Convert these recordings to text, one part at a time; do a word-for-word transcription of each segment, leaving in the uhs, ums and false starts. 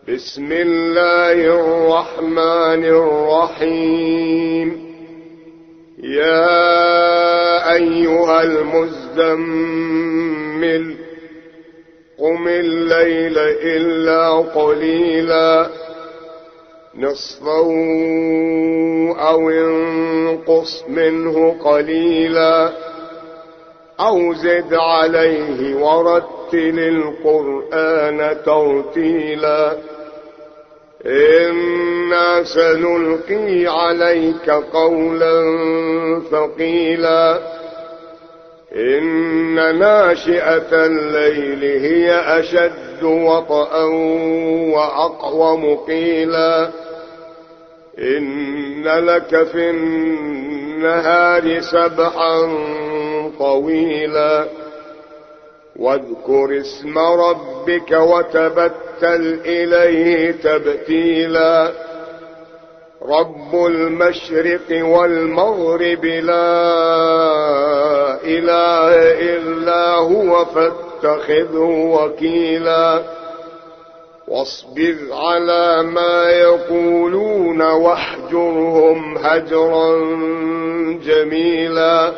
بسم الله الرحمن الرحيم. يا أيها المزمل قم الليل إلا قليلا نصفه أو انقص منه قليلا أو زد عليه ورتل القرآن ترتيلا إنا سنلقي عليك قولا ثقيلا إن ناشئة الليل هي أشد وطئا وأقوم قيلا إن لك في النهار سبحا طويلا واذكر اسم ربك وتبتل إليه تبتيلا رب المشرق والمغرب لا إله إلا هو فاتخذه وكيلا واصبر على ما يقولون واهجرهم هجرا جميلا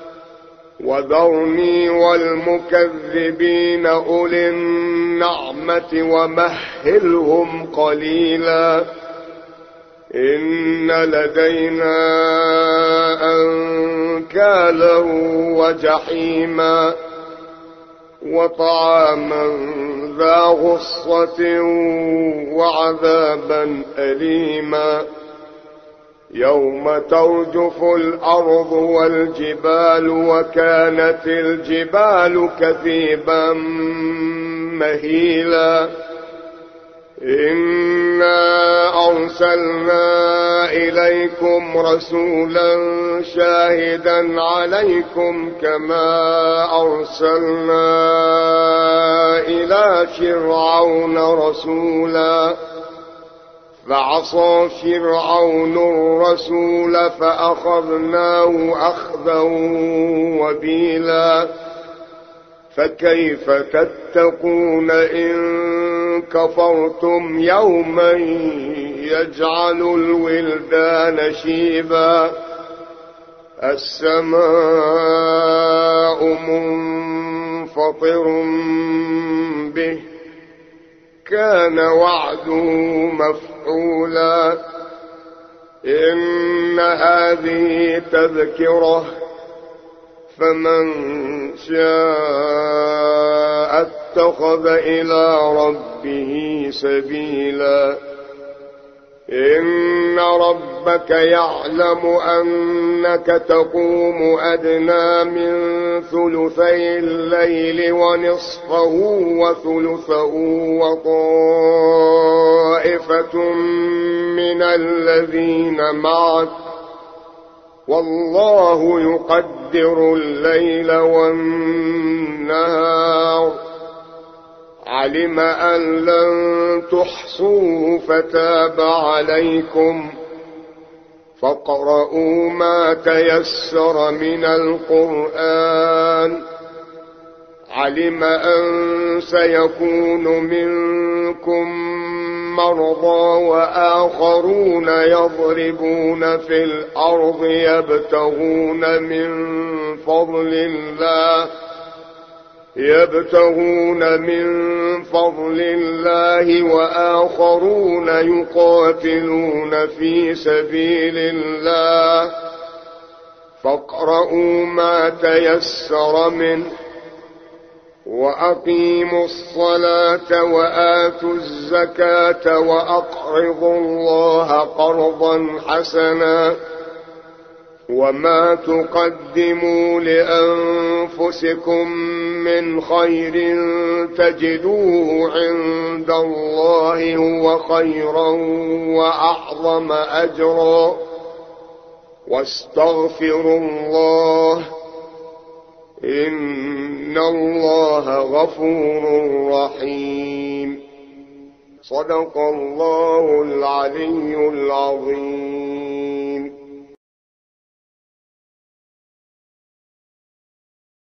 وذرني والمكذبين أولي النعمة ومهلهم قليلا إن لدينا أنكالا وجحيما وطعاما ذا غصة وعذابا أليما يوم ترجف الأرض والجبال وكانت الجبال كثيبا مهيلا إنا أرسلنا إليكم رسولا شاهدا عليكم كما أرسلنا إلى فرعون رسولا فعصى فرعون الرسول فأخذناه أخذا وبيلا فكيف تتقون إن كفرتم يوما يجعل الولدان شيبا السماء منفطر به كان وعده مفعولا إن هذه تذكرة فمن شاء اتخذ إلى ربه سبيلا إن ربك يعلم أنك تقوم أدنى من ثلثي الليل ونصفه وثلثه وطائفة من الذين معك والله يقدر الليل والنهار علم أن لن تحصوه فتاب عليكم فاقرؤوا ما تيسر من القرآن علم أن سيكون منكم مرضى وآخرون يضربون في الأرض يبتغون من فضل الله يبتغون من فضل الله وآخرون يقاتلون في سبيل الله فاقرؤوا ما تيسر منه وأقيموا الصلاة وآتوا الزكاة وأقرضوا الله قرضا حسنا وما تقدموا لأنفسكم من خير تجدوه عند الله هو خيرا وأعظم أجرا واستغفروا الله إن الله غفور رحيم. صدق الله العلي العظيم.